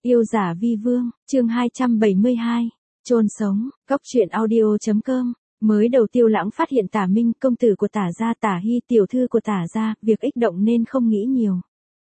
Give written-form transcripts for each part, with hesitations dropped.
Yêu giả vi vương, chương 272, chôn sống, cóc truyện audio.com. Mới đầu Tiêu Lãng phát hiện Tả Minh, công tử của Tả gia, Tả Hy, tiểu thư của Tả gia, việc ích động nên không nghĩ nhiều.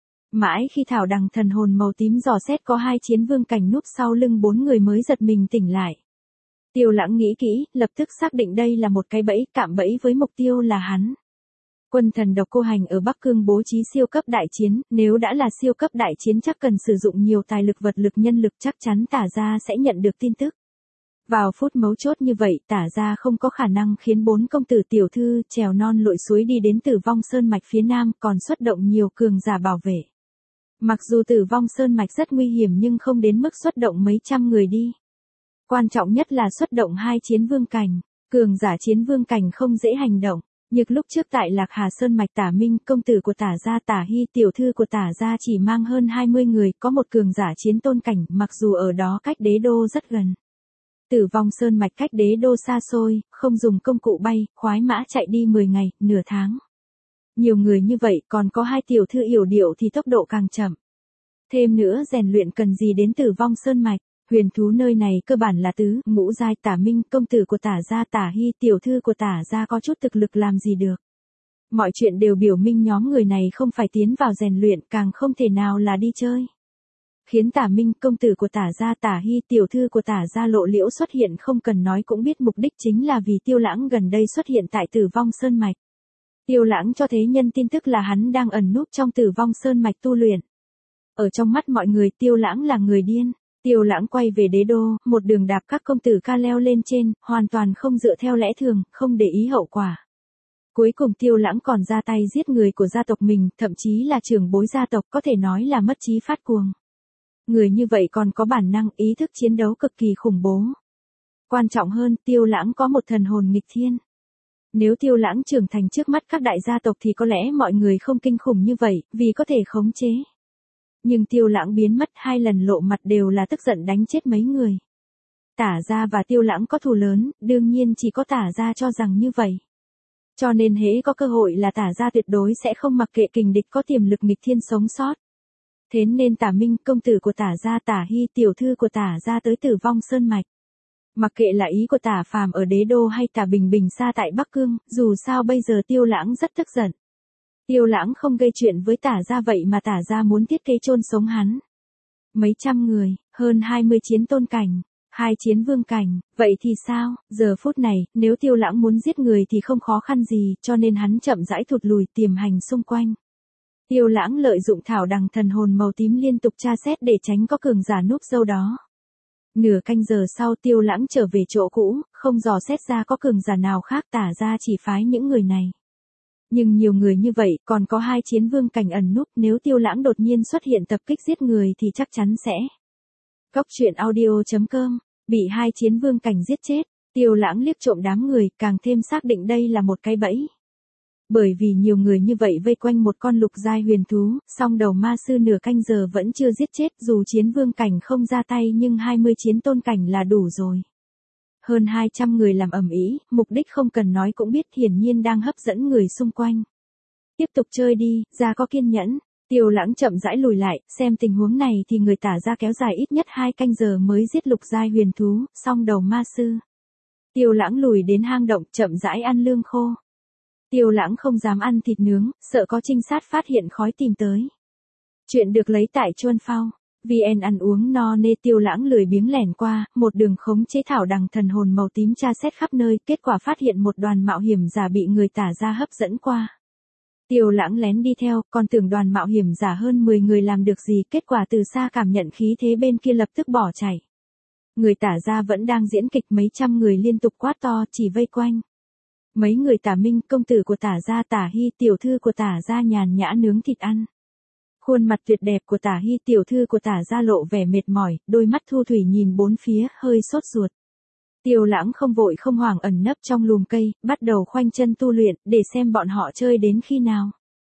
Mãi khi thảo đằng thần hồn màu tím dò xét có hai chiến vương cảnh núp sau lưng bốn người mới giật mình tỉnh lại. Tiêu Lãng nghĩ kỹ, lập tức xác định đây là một cái bẫy, cạm bẫy với mục tiêu là hắn. Quân thần độc cô hành ở Bắc Cương bố trí siêu cấp đại chiến, nếu đã là siêu cấp đại chiến chắc cần sử dụng nhiều tài lực vật lực nhân lực, chắc chắn Tả gia sẽ nhận được tin tức. Vào phút mấu chốt như vậy, Tả gia không có khả năng khiến bốn công tử tiểu thư trèo non lội suối đi đến Tử Vong Sơn mạch phía nam, còn xuất động nhiều cường giả bảo vệ. Mặc dù Tử Vong Sơn mạch rất nguy hiểm nhưng không đến mức xuất động mấy trăm người đi. Quan trọng nhất là xuất động hai chiến vương cảnh, cường giả chiến vương cảnh không dễ hành động. Như lúc trước tại Lạc Hà Sơn mạch, Tả Minh, công tử của Tả gia, Tả Hy, tiểu thư của Tả gia chỉ mang hơn 20 người, có một cường giả chiến tôn cảnh, mặc dù ở đó cách đế đô rất gần. Tử Vong Sơn mạch cách đế đô xa xôi, không dùng công cụ bay, khoái mã chạy đi 10 ngày, nửa tháng. Nhiều người như vậy, còn có hai tiểu thư yểu điệu thì tốc độ càng chậm. Thêm nữa rèn luyện cần gì đến Tử Vong Sơn mạch. Huyền thú nơi này cơ bản là tứ, ngũ giai. Tả Minh, công tử của Tả gia, Tả Hy, tiểu thư của Tả gia có chút thực lực làm gì được. Mọi chuyện đều biểu minh nhóm người này không phải tiến vào rèn luyện, càng không thể nào là đi chơi. Khiến Tả Minh, công tử của Tả gia, Tả Hy, tiểu thư của Tả gia lộ liễu xuất hiện không cần nói cũng biết mục đích chính là vì Tiêu Lãng gần đây xuất hiện tại Tử Vong Sơn mạch. Tiêu Lãng cho thế nhân tin tức là hắn đang ẩn núp trong Tử Vong Sơn mạch tu luyện. Ở trong mắt mọi người Tiêu Lãng là người điên. Tiêu Lãng quay về đế đô, một đường đạp các công tử ca leo lên trên, hoàn toàn không dựa theo lẽ thường, không để ý hậu quả. Cuối cùng Tiêu Lãng còn ra tay giết người của gia tộc mình, thậm chí là trưởng bối gia tộc, có thể nói là mất trí phát cuồng. Người như vậy còn có bản năng, ý thức chiến đấu cực kỳ khủng bố. Quan trọng hơn, Tiêu Lãng có một thần hồn nghịch thiên. Nếu Tiêu Lãng trưởng thành trước mắt các đại gia tộc thì có lẽ mọi người không kinh khủng như vậy, vì có thể khống chế. Nhưng Tiêu Lãng biến mất 2 lần lộ mặt đều là tức giận đánh chết mấy người. Tả gia và Tiêu Lãng có thù lớn, đương nhiên chỉ có Tả gia cho rằng như vậy. Cho nên hễ có cơ hội là Tả gia tuyệt đối sẽ không mặc kệ kình địch có tiềm lực nghịch thiên sống sót. Thế nên Tả Minh, công tử của Tả gia, Tả Hy, tiểu thư của Tả gia tới Tử Vong Sơn mạch. Mặc kệ là ý của Tả Phàm ở đế đô hay Tả Bình Bình xa tại Bắc Cương, dù sao bây giờ Tiêu Lãng rất tức giận. Tiêu Lãng không gây chuyện với Tả gia vậy mà Tả gia muốn thiết kế chôn sống hắn. Mấy trăm người, hơn 20 chiến tôn cảnh, 2 chiến vương cảnh, vậy thì sao? Giờ phút này, nếu Tiêu Lãng muốn giết người thì không khó khăn gì, cho nên hắn chậm rãi thụt lùi tiềm hành xung quanh. Tiêu Lãng lợi dụng thảo đằng thần hồn màu tím liên tục tra xét để tránh có cường giả núp dâu đó. Nửa canh giờ sau Tiêu Lãng trở về chỗ cũ, không dò xét ra có cường giả nào khác, Tả gia chỉ phái những người này. Nhưng nhiều người như vậy, còn có 2 chiến vương cảnh ẩn núp, nếu Tiêu Lãng đột nhiên xuất hiện tập kích giết người thì chắc chắn sẽ. Cóc truyện audio.com, bị 2 chiến vương cảnh giết chết, Tiêu Lãng liếc trộm đám người, càng thêm xác định đây là một cái bẫy. Bởi vì nhiều người như vậy vây quanh một con lục giai huyền thú, song đầu ma sư nửa canh giờ vẫn chưa giết chết, dù chiến vương cảnh không ra tay nhưng 20 chiến tôn cảnh là đủ rồi. Hơn 200 người làm ầm ĩ, mục đích không cần nói cũng biết, hiển nhiên đang hấp dẫn người xung quanh. Tiếp tục chơi đi, ra có kiên nhẫn. Tiêu Lãng chậm rãi lùi lại, xem tình huống này thì người Tả gia kéo dài ít nhất 2 canh giờ mới giết lục giai huyền thú, song đầu ma sư. Tiêu Lãng lùi đến hang động, chậm rãi ăn lương khô. Tiêu Lãng không dám ăn thịt nướng, sợ có trinh sát phát hiện khói tìm tới. Chuyện được lấy tại Chuân Phao. VN ăn uống no nê. Tiêu Lãng lười biếng lẻn qua, một đường khống chế thảo đằng thần hồn màu tím tra xét khắp nơi, kết quả phát hiện một đoàn mạo hiểm giả bị người Tả gia hấp dẫn qua. Tiêu Lãng lén đi theo, còn tưởng đoàn mạo hiểm giả hơn 10 người làm được gì, kết quả từ xa cảm nhận khí thế bên kia lập tức bỏ chạy. Người Tả gia vẫn đang diễn kịch, mấy trăm người liên tục quát to chỉ vây quanh. Mấy người Tả Minh, công tử của Tả gia, Tả Hy, tiểu thư của Tả gia nhàn nhã nướng thịt ăn. Khuôn mặt tuyệt đẹp của Tả Hy, tiểu thư của Tả gia lộ vẻ mệt mỏi, đôi mắt thu thủy nhìn bốn phía, hơi sốt ruột. Tiêu Lãng không vội không hoảng ẩn nấp trong lùm cây, bắt đầu khoanh chân tu luyện, để xem bọn họ chơi đến khi nào.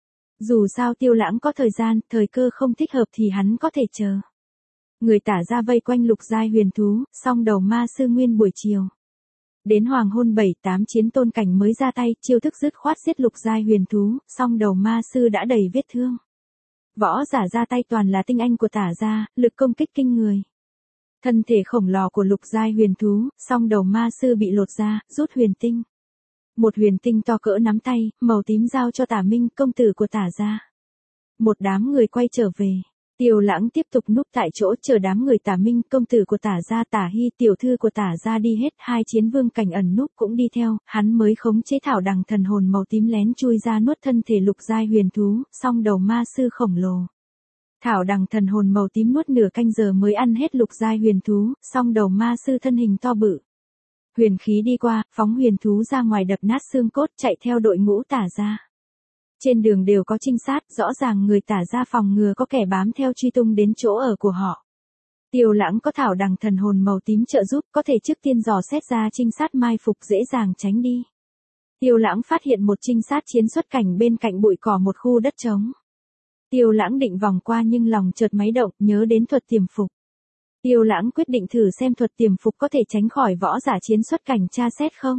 Dù sao Tiêu Lãng có thời gian, thời cơ không thích hợp thì hắn có thể chờ. Người Tả gia vây quanh lục giai huyền thú, song đầu ma sư nguyên buổi chiều. Đến hoàng hôn 7-8 chiến tôn cảnh mới ra tay, chiêu thức dứt khoát giết lục giai huyền thú, song đầu ma sư đã đầy vết thương. Võ giả ra tay toàn là tinh anh của Tả gia, lực công kích kinh người. Thân thể khổng lồ của lục giai huyền thú, song đầu ma sư bị lột ra, rút huyền tinh. Một huyền tinh to cỡ nắm tay, màu tím giao cho Tả Minh, công tử của Tả gia. Một đám người quay trở về. Tiêu Lãng tiếp tục núp tại chỗ chờ đám người Tả Minh, công tử của Tả gia, Tả Hy, tiểu thư của Tả gia đi hết, hai chiến vương cảnh ẩn núp cũng đi theo, hắn mới khống chế thảo đằng thần hồn màu tím lén chui ra nuốt thân thể lục giai huyền thú, song đầu ma sư khổng lồ. Thảo đằng thần hồn màu tím nuốt nửa canh giờ mới ăn hết lục giai huyền thú, song đầu ma sư thân hình to bự. Huyền khí đi qua, phóng huyền thú ra ngoài đập nát xương cốt, chạy theo đội ngũ Tả gia. Trên đường đều có trinh sát, rõ ràng người Tả gia phòng ngừa có kẻ bám theo truy tung đến chỗ ở của họ. Tiêu Lãng có thảo đằng thần hồn màu tím trợ giúp, có thể trước tiên dò xét ra trinh sát mai phục dễ dàng tránh đi. Tiêu Lãng phát hiện một trinh sát chiến xuất cảnh bên cạnh bụi cỏ một khu đất trống. Tiêu Lãng định vòng qua nhưng lòng chợt máy động, nhớ đến thuật tiềm phục. Tiêu Lãng quyết định thử xem thuật tiềm phục có thể tránh khỏi võ giả chiến xuất cảnh tra xét không.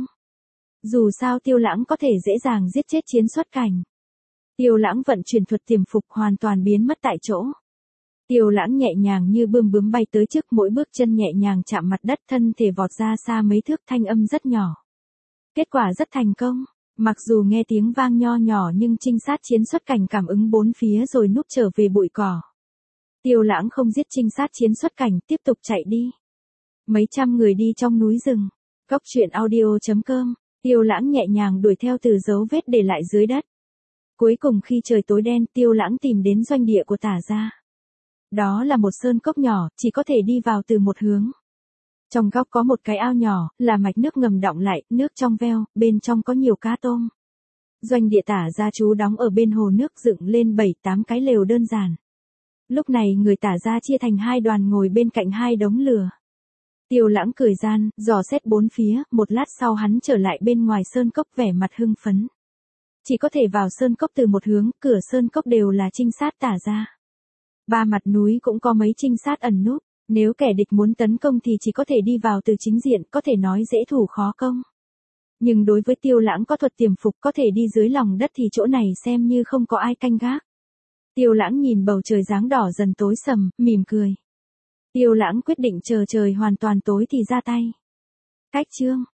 Dù sao Tiêu Lãng có thể dễ dàng giết chết chiến xuất cảnh. Tiêu Lãng vận chuyển thuật tiềm phục hoàn toàn biến mất tại chỗ. Tiêu Lãng nhẹ nhàng như bươm bướm bay tới trước, mỗi bước chân nhẹ nhàng chạm mặt đất, thân thể vọt ra xa mấy thước, thanh âm rất nhỏ. Kết quả rất thành công. Mặc dù nghe tiếng vang nho nhỏ nhưng trinh sát chiến xuất cảnh cảm ứng bốn phía rồi núp trở về bụi cỏ. Tiêu Lãng không giết trinh sát chiến xuất cảnh, tiếp tục chạy đi. Mấy trăm người đi trong núi rừng. Cốc truyện audio.com. Tiêu Lãng nhẹ nhàng đuổi theo từ dấu vết để lại dưới đất. Cuối cùng khi trời tối đen, Tiêu Lãng tìm đến doanh địa của Tả gia. Đó là một sơn cốc nhỏ, chỉ có thể đi vào từ một hướng. Trong góc có một cái ao nhỏ, là mạch nước ngầm đọng lại, nước trong veo, bên trong có nhiều cá tôm. Doanh địa Tả gia trú đóng ở bên hồ nước dựng lên 7-8 cái lều đơn giản. Lúc này người Tả gia chia thành hai đoàn ngồi bên cạnh hai đống lửa. Tiêu Lãng cười gian, dò xét bốn phía, một lát sau hắn trở lại bên ngoài sơn cốc vẻ mặt hưng phấn. Chỉ có thể vào sơn cốc từ một hướng, cửa sơn cốc đều là trinh sát Tả gia. Ba mặt núi cũng có mấy trinh sát ẩn núp, nếu kẻ địch muốn tấn công thì chỉ có thể đi vào từ chính diện, có thể nói dễ thủ khó công. Nhưng đối với Tiêu Lãng có thuật tiềm phục có thể đi dưới lòng đất thì chỗ này xem như không có ai canh gác. Tiêu Lãng nhìn bầu trời dáng đỏ dần tối sầm, mỉm cười. Tiêu Lãng quyết định chờ trời hoàn toàn tối thì ra tay. Cách chương